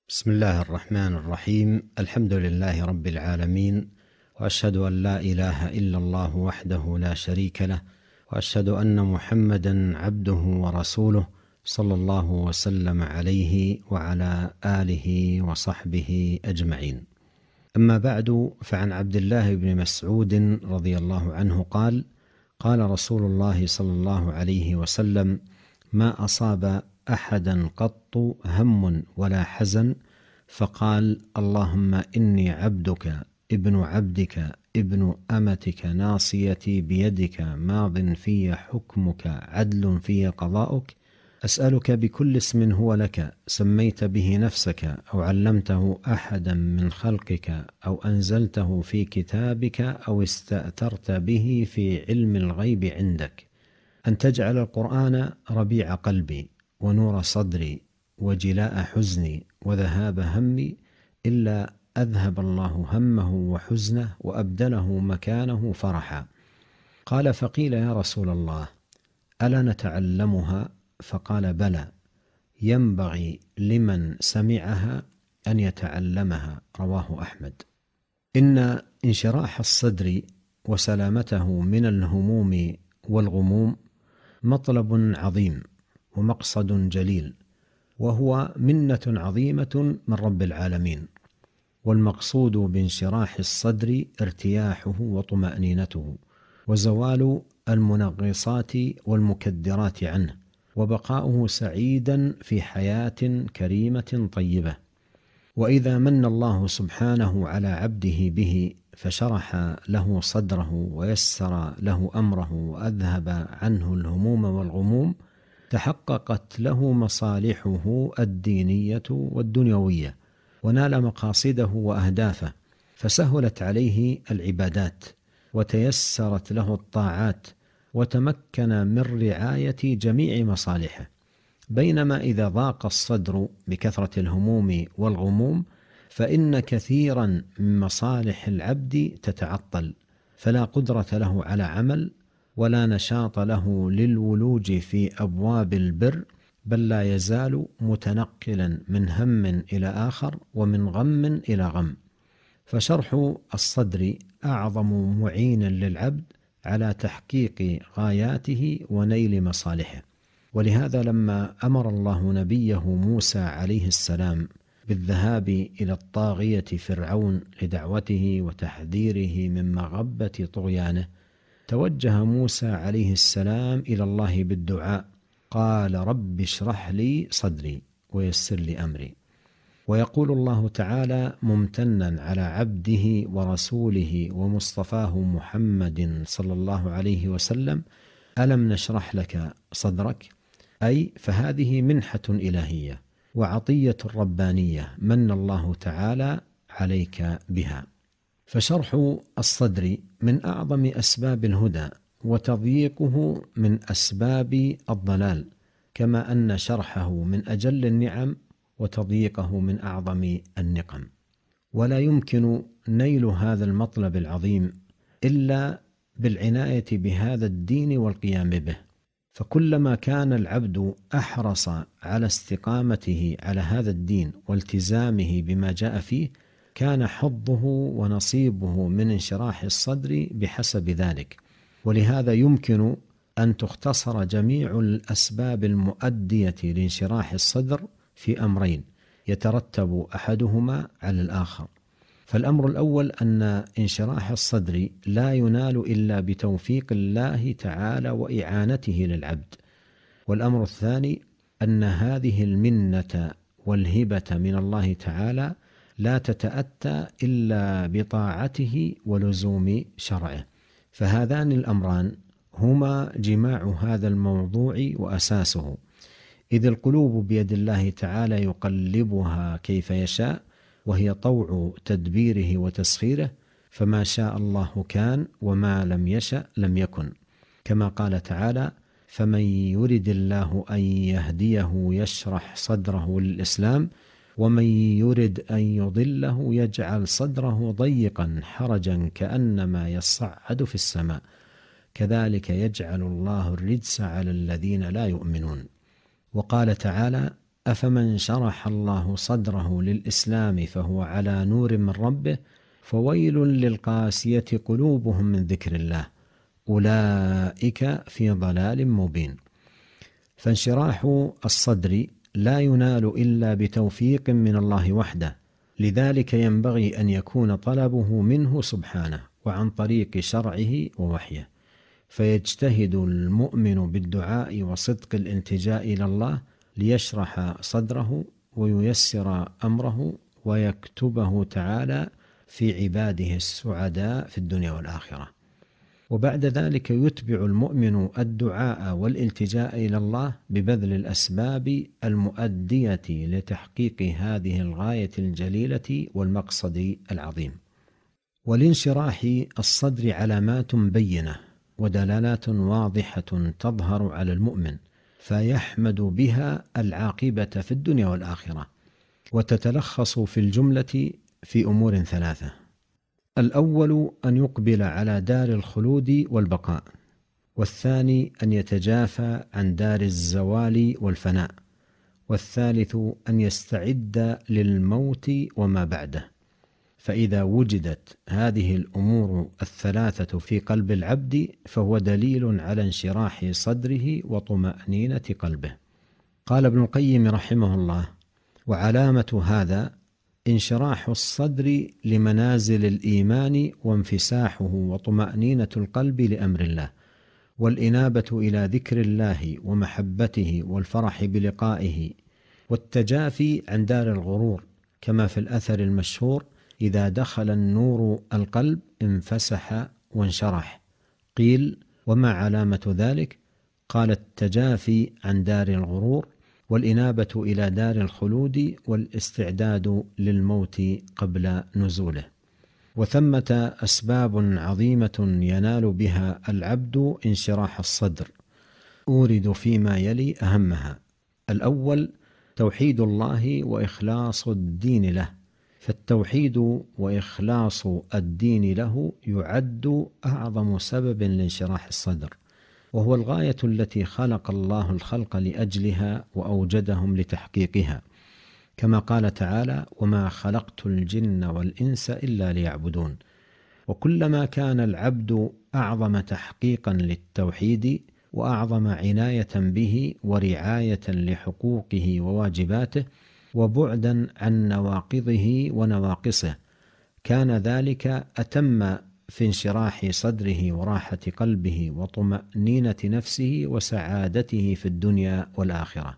بسم الله الرحمن الرحيم. الحمد لله رب العالمين، وأشهد أن لا إله إلا الله وحده لا شريك له، وأشهد أن محمدا عبده ورسوله صلى الله وسلم عليه وعلى آله وصحبه أجمعين. أما بعد، فعن عبد الله بن مسعود رضي الله عنه قال: قال رسول الله صلى الله عليه وسلم: ما أصاب أحدا قط هم ولا حزن فقال: اللهم إني عبدك ابن عبدك ابن أمتك ناصيتي بيدك ماض في حكمك عدل في قضاؤك، أسألك بكل اسم هو لك سميت به نفسك أو علمته أحدا من خلقك أو أنزلته في كتابك أو استأثرت به في علم الغيب عندك، أن تجعل القرآن ربيع قلبي ونور صدري وجلاء حزني وذهاب همي، إلا أذهب الله همه وحزنه وأبدله مكانه فرحا. قال: فقيل: يا رسول الله، ألا نتعلمها؟ فقال: بلى، ينبغي لمن سمعها أن يتعلمها. رواه أحمد. إن انشراح الصدر وسلامته من الهموم والغموم مطلب عظيم ومقصد جليل، وهو منة عظيمة من رب العالمين، والمقصود بانشراح الصدر ارتياحه وطمأنينته وزوال المنغصات والمكدرات عنه، وبقاؤه سعيدا في حياة كريمة طيبة. وإذا من الله سبحانه على عبده به فشرح له صدره ويسر له أمره وأذهب عنه الهموم والغموم، تحققت له مصالحه الدينية والدنيوية، ونال مقاصده وأهدافه، فسهلت عليه العبادات وتيسرت له الطاعات، وتمكن من رعاية جميع مصالحه. بينما إذا ضاق الصدر بكثرة الهموم والغموم فإن كثيرا من مصالح العبد تتعطل، فلا قدرة له على عمل ولا نشاط له للولوج في أبواب البر، بل لا يزال متنقلا من هم إلى آخر ومن غم إلى غم. فشرح الصدر أعظم معين للعبد على تحقيق غاياته ونيل مصالحه. ولهذا لما أمر الله نبيه موسى عليه السلام بالذهاب إلى الطاغية فرعون لدعوته وتحذيره من مغبة طغيانه، توجه موسى عليه السلام إلى الله بالدعاء، قال: رب اشرح لي صدري ويسر لي أمري. ويقول الله تعالى ممتنا على عبده ورسوله ومصطفاه محمد صلى الله عليه وسلم: ألم نشرح لك صدرك؟ أي فهذه منحة إلهية وعطية ربانية من الله تعالى عليك بها. فشرح الصدر من أعظم أسباب الهدى، وتضييقه من أسباب الضلال، كما أن شرحه من أجل النعم وتضييقه من أعظم النقم. ولا يمكن نيل هذا المطلب العظيم إلا بالعناية بهذا الدين والقيام به. فكلما كان العبد أحرص على استقامته على هذا الدين والتزامه بما جاء فيه، كان حظه ونصيبه من انشراح الصدر بحسب ذلك. ولهذا يمكن أن تختصر جميع الأسباب المؤدية لانشراح الصدر في أمرين يترتب أحدهما على الآخر. فالأمر الأول أن انشراح الصدر لا ينال إلا بتوفيق الله تعالى وإعانته للعبد. والأمر الثاني أن هذه المنة والهبة من الله تعالى لا تتأتى إلا بطاعته ولزوم شرعه. فهذان الأمران هما جماع هذا الموضوع وأساسه، إذ القلوب بيد الله تعالى يقلبها كيف يشاء، وهي طوع تدبيره وتسخيره، فما شاء الله كان وما لم يشأ لم يكن، كما قال تعالى: فمن يرد الله أن يهديه يشرح صدره للإسلام ومن يرد أن يضله يجعل صدره ضيقا حرجا كأنما يصعد في السماء كذلك يجعل الله الرجس على الذين لا يؤمنون. وقال تعالى: أفمن شرح الله صدره للإسلام فهو على نور من ربه فويل للقاسية قلوبهم من ذكر الله أولئك في ضلال مبين. فانشراح الصدر لا ينال إلا بتوفيق من الله وحده، لذلك ينبغي أن يكون طلبه منه سبحانه وعن طريق شرعه ووحيه، فيجتهد المؤمن بالدعاء وصدق الالتجاء إلى الله ليشرح صدره وييسر أمره ويكتبه تعالى في عباده السعداء في الدنيا والآخرة. وبعد ذلك يتبع المؤمن الدعاء والالتجاء إلى الله ببذل الأسباب المؤدية لتحقيق هذه الغاية الجليلة والمقصد العظيم. ولانشراح الصدر علامات بينة ودلالات واضحة تظهر على المؤمن فيحمد بها العاقبة في الدنيا والآخرة، وتتلخص في الجملة في أمور ثلاثة: الأول أن يقبل على دار الخلود والبقاء، والثاني أن يتجافى عن دار الزوال والفناء، والثالث أن يستعد للموت وما بعده. فإذا وجدت هذه الأمور الثلاثة في قلب العبد فهو دليل على انشراح صدره وطمأنينة قلبه. قال ابن القيم رحمه الله: وعلامة هذا انشراح الصدر لمنازل الإيمان وانفساحه وطمأنينة القلب لأمر الله، والإنابة إلى ذكر الله ومحبته والفرح بلقائه، والتجافي عن دار الغرور، كما في الأثر المشهور: إذا دخل النور القلب انفسح وانشرح. قيل: وما علامة ذلك؟ قال: التجافي عن دار الغرور، والإنابة إلى دار الخلود، والاستعداد للموت قبل نزوله. وثمة أسباب عظيمة ينال بها العبد انشراح الصدر، أورد فيما يلي أهمها. الأول توحيد الله وإخلاص الدين له، فالتوحيد وإخلاص الدين له يعد أعظم سبب لانشراح الصدر، وهو الغاية التي خلق الله الخلق لأجلها وأوجدهم لتحقيقها، كما قال تعالى: وما خلقت الجن والإنس إلا ليعبدون. وكلما كان العبد أعظم تحقيقا للتوحيد وأعظم عناية به ورعاية لحقوقه وواجباته وبعدا عن نواقضه ونواقصه، كان ذلك أتم في انشراح صدره وراحة قلبه وطمأنينة نفسه وسعادته في الدنيا والآخرة.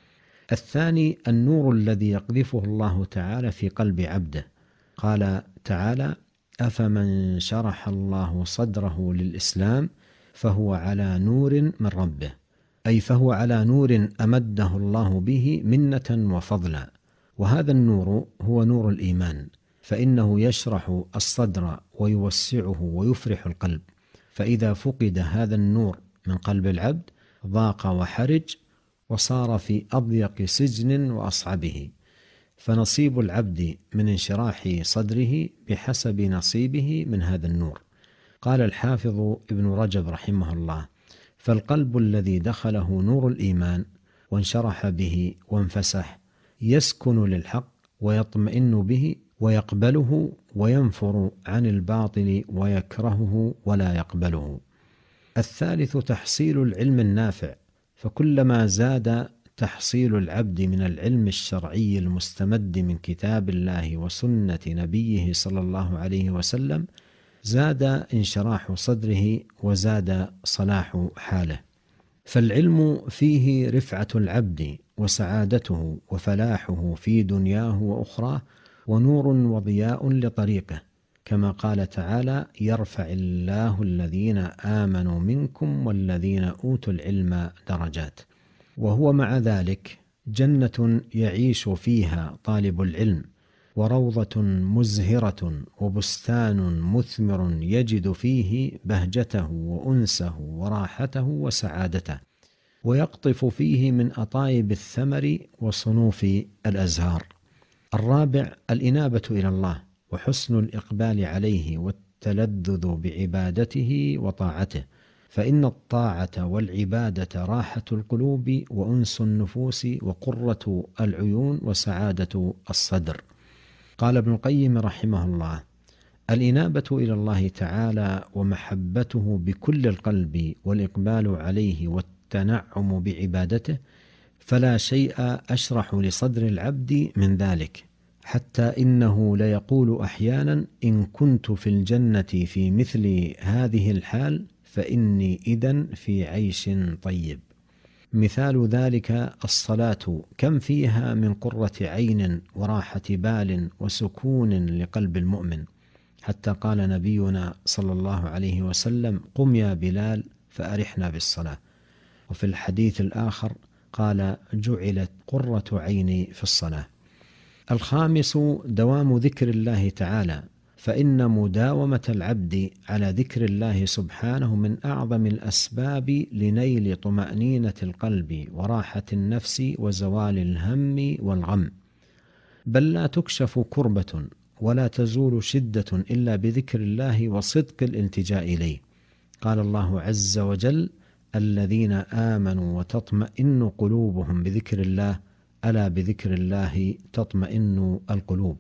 الثاني النور الذي يقذفه الله تعالى في قلب عبده. قال تعالى: أفمن شرح الله صدره للإسلام فهو على نور من ربه، أي فهو على نور أمده الله به منة وفضلا. وهذا النور هو نور الإيمان، فإنه يشرح الصدر ويوسعه ويفرح القلب، فإذا فقد هذا النور من قلب العبد ضاق وحرج وصار في أضيق سجن وأصعبه. فنصيب العبد من انشراح صدره بحسب نصيبه من هذا النور. قال الحافظ ابن رجب رحمه الله: فالقلب الذي دخله نور الإيمان وانشرح به وانفسح يسكن للحق ويطمئن به ويقبله، وينفر عن الباطل ويكرهه ولا يقبله. الثالث تحصيل العلم النافع، فكلما زاد تحصيل العبد من العلم الشرعي المستمد من كتاب الله وسنة نبيه صلى الله عليه وسلم زاد انشراح صدره وزاد صلاح حاله. فالعلم فيه رفعة العبد وسعادته وفلاحه في دنياه وأخراه، ونور وضياء لطريقه، كما قال تعالى: يرفع الله الذين آمنوا منكم والذين أوتوا العلم درجات. وهو مع ذلك جنة يعيش فيها طالب العلم، وروضة مزهرة وبستان مثمر يجد فيه بهجته وأنسه وراحته وسعادته، ويقطف فيه من أطايب الثمر وصنوف الأزهار. الرابع الإنابة إلى الله وحسن الإقبال عليه والتلذذ بعبادته وطاعته، فإن الطاعة والعبادة راحة القلوب وأنس النفوس وقرة العيون وسعادة الصدر. قال ابن القيم رحمه الله: الإنابة إلى الله تعالى ومحبته بكل القلب والإقبال عليه والتنعم بعبادته، فلا شيء أشرح لصدر العبد من ذلك، حتى إنه ليقول أحيانا: إن كنت في الجنة في مثل هذه الحال فإني إذن في عيش طيب. مثال ذلك الصلاة، كم فيها من قرة عين وراحة بال وسكون لقلب المؤمن، حتى قال نبينا صلى الله عليه وسلم: قم يا بلال فأرحنا بالصلاة. وفي الحديث الآخر قال: جعلت قرة عيني في الصلاة. الخامس دوام ذكر الله تعالى، فإن مداومة العبد على ذكر الله سبحانه من أعظم الأسباب لنيل طمأنينة القلب وراحة النفس وزوال الهم والغم، بل لا تكشف كربة ولا تزول شدة إلا بذكر الله وصدق الالتجاء إليه. قال الله عز وجل: الذين آمنوا وتطمئن قلوبهم بذكر الله، ألا بذكر الله تطمئن القلوب.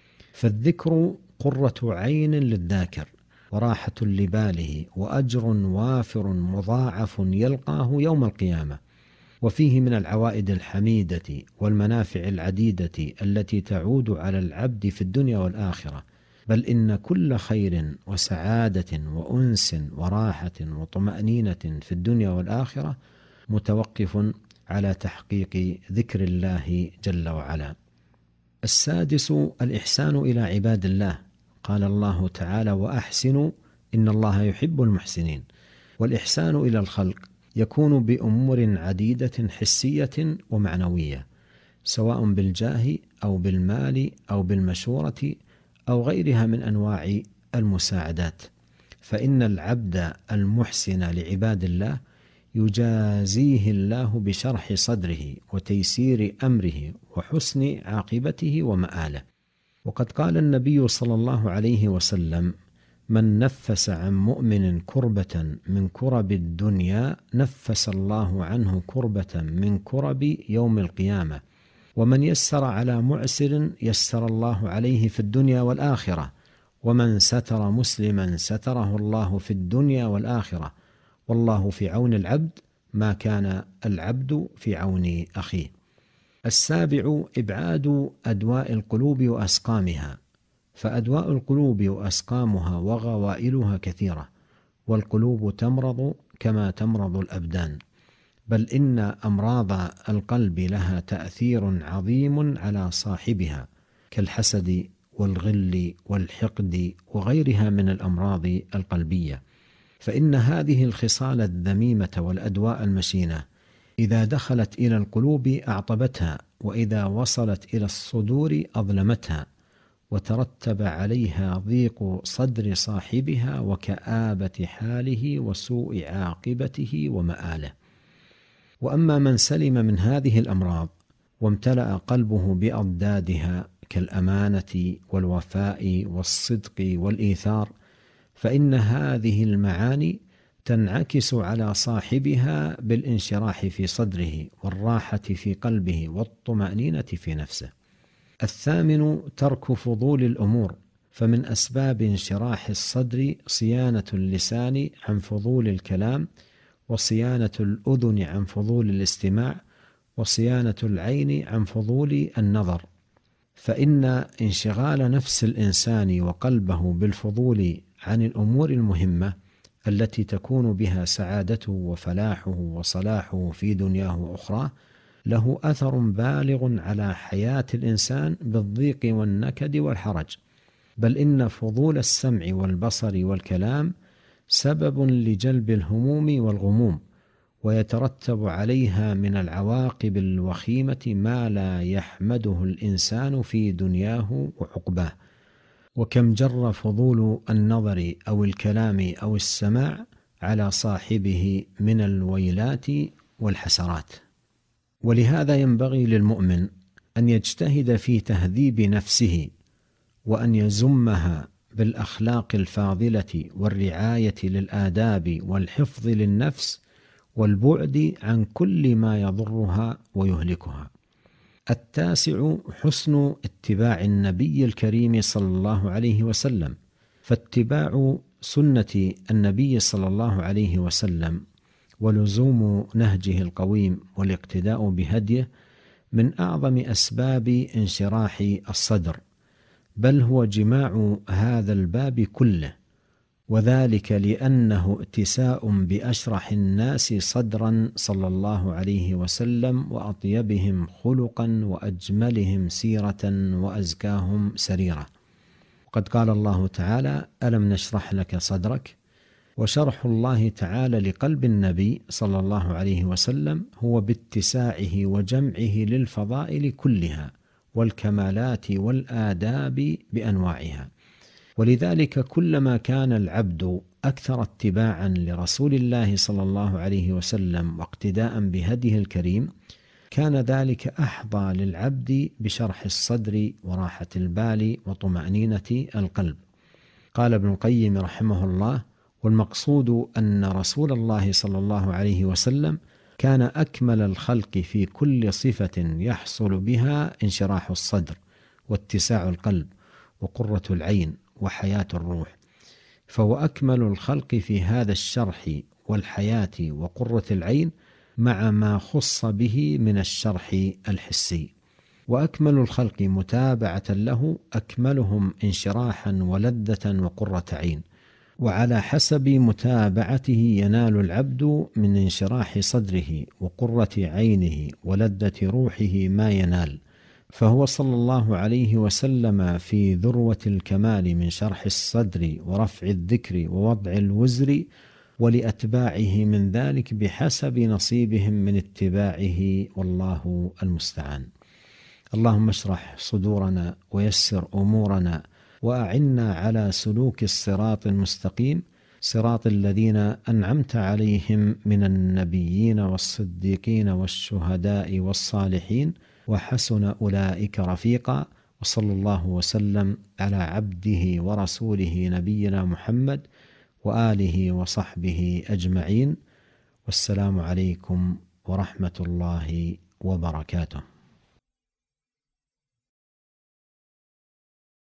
فالذكر قرة عين للذاكر وراحة لباله وأجر وافر مضاعف يلقاه يوم القيامة، وفيه من العوائد الحميدة والمنافع العديدة التي تعود على العبد في الدنيا والآخرة. بل إن كل خير وسعادة وأنس وراحة وطمأنينة في الدنيا والآخرة متوقف على تحقيق ذكر الله جل وعلا. السادس الإحسان إلى عباد الله. قال الله تعالى: وأحسنوا إن الله يحب المحسنين. والإحسان إلى الخلق يكون بأمور عديدة حسية ومعنوية، سواء بالجاه أو بالمال أو بالمشورة أو غيرها من أنواع المساعدات. فإن العبد المحسن لعباد الله يجازيه الله بشرح صدره وتيسير أمره وحسن عاقبته ومآله. وقد قال النبي صلى الله عليه وسلم: من نفس عن مؤمن كربة من كرب الدنيا نفس الله عنه كربة من كرب يوم القيامة، ومن يسر على معسر يسر الله عليه في الدنيا والآخرة، ومن ستر مسلما ستره الله في الدنيا والآخرة، والله في عون العبد ما كان العبد في عون أخيه. السابع إبعاد أدواء القلوب وأسقامها، فأدواء القلوب وأسقامها وغوائلها كثيرة، والقلوب تمرض كما تمرض الأبدان، بل إن أمراض القلب لها تأثير عظيم على صاحبها كالحسد والغل والحقد وغيرها من الأمراض القلبية. فإن هذه الخصال الذميمة والأدواء المشينة إذا دخلت إلى القلوب أعطبتها، وإذا وصلت إلى الصدور أظلمتها، وترتب عليها ضيق صدر صاحبها وكآبة حاله وسوء عاقبته ومآله. وأما من سلم من هذه الأمراض وامتلأ قلبه بأضدادها كالأمانة والوفاء والصدق والإيثار، فإن هذه المعاني تنعكس على صاحبها بالانشراح في صدره والراحة في قلبه والطمأنينة في نفسه. الثامن ترك فضول الأمور، فمن أسباب انشراح الصدر صيانة اللسان عن فضول الكلام، وصيانة الأذن عن فضول الاستماع، وصيانة العين عن فضول النظر. فإن انشغال نفس الإنسان وقلبه بالفضول عن الأمور المهمة التي تكون بها سعادته وفلاحه وصلاحه في دنياه وأخراه له أثر بالغ على حياة الإنسان بالضيق والنكد والحرج. بل إن فضول السمع والبصر والكلام سبب لجلب الهموم والغموم، ويترتب عليها من العواقب الوخيمة ما لا يحمده الإنسان في دنياه وعقباه. وكم جر فضول النظر أو الكلام أو السماع على صاحبه من الويلات والحسرات. ولهذا ينبغي للمؤمن أن يجتهد في تهذيب نفسه، وأن يزمها بالأخلاق الفاضلة والرعاية للآداب والحفظ للنفس والبعد عن كل ما يضرها ويهلكها. 9 حسن اتباع النبي الكريم صلى الله عليه وسلم، فاتباع سنة النبي صلى الله عليه وسلم ولزوم نهجه القويم والاقتداء بهديه من أعظم أسباب انشراح الصدر، بل هو جماع هذا الباب كله، وذلك لأنه ائتساء بأشرح الناس صدرا صلى الله عليه وسلم وأطيبهم خلقا وأجملهم سيرة وأزكاهم سريرة. وقد قال الله تعالى: ألم نشرح لك صدرك؟ وشرح الله تعالى لقلب النبي صلى الله عليه وسلم هو باتساعه وجمعه للفضائل كلها والكمالات والآداب بأنواعها. ولذلك كلما كان العبد أكثر اتباعا لرسول الله صلى الله عليه وسلم واقتداء بهديه الكريم، كان ذلك أحظى للعبد بشرح الصدر وراحة البال وطمأنينة القلب. قال ابن القيم رحمه الله: والمقصود أن رسول الله صلى الله عليه وسلم كان أكمل الخلق في كل صفة يحصل بها انشراح الصدر واتساع القلب وقرة العين وحياة الروح، فهو أكمل الخلق في هذا الشرح والحياة وقرة العين مع ما خص به من الشرح الحسي. وأكمل الخلق متابعة له أكملهم انشراحا ولذة وقرة عين، وعلى حسب متابعته ينال العبد من انشراح صدره وقرة عينه ولذة روحه ما ينال. فهو صلى الله عليه وسلم في ذروة الكمال من شرح الصدر ورفع الذكر ووضع الوزر، ولأتباعه من ذلك بحسب نصيبهم من اتباعه، والله المستعان. اللهم اشرح صدورنا ويسر أمورنا وأعنا على سلوك الصراط المستقيم، صراط الذين أنعمت عليهم من النبيين والصديقين والشهداء والصالحين وحسن أولئك رفيقا. وصلى الله وسلم على عبده ورسوله نبينا محمد وآله وصحبه أجمعين، والسلام عليكم ورحمة الله وبركاته.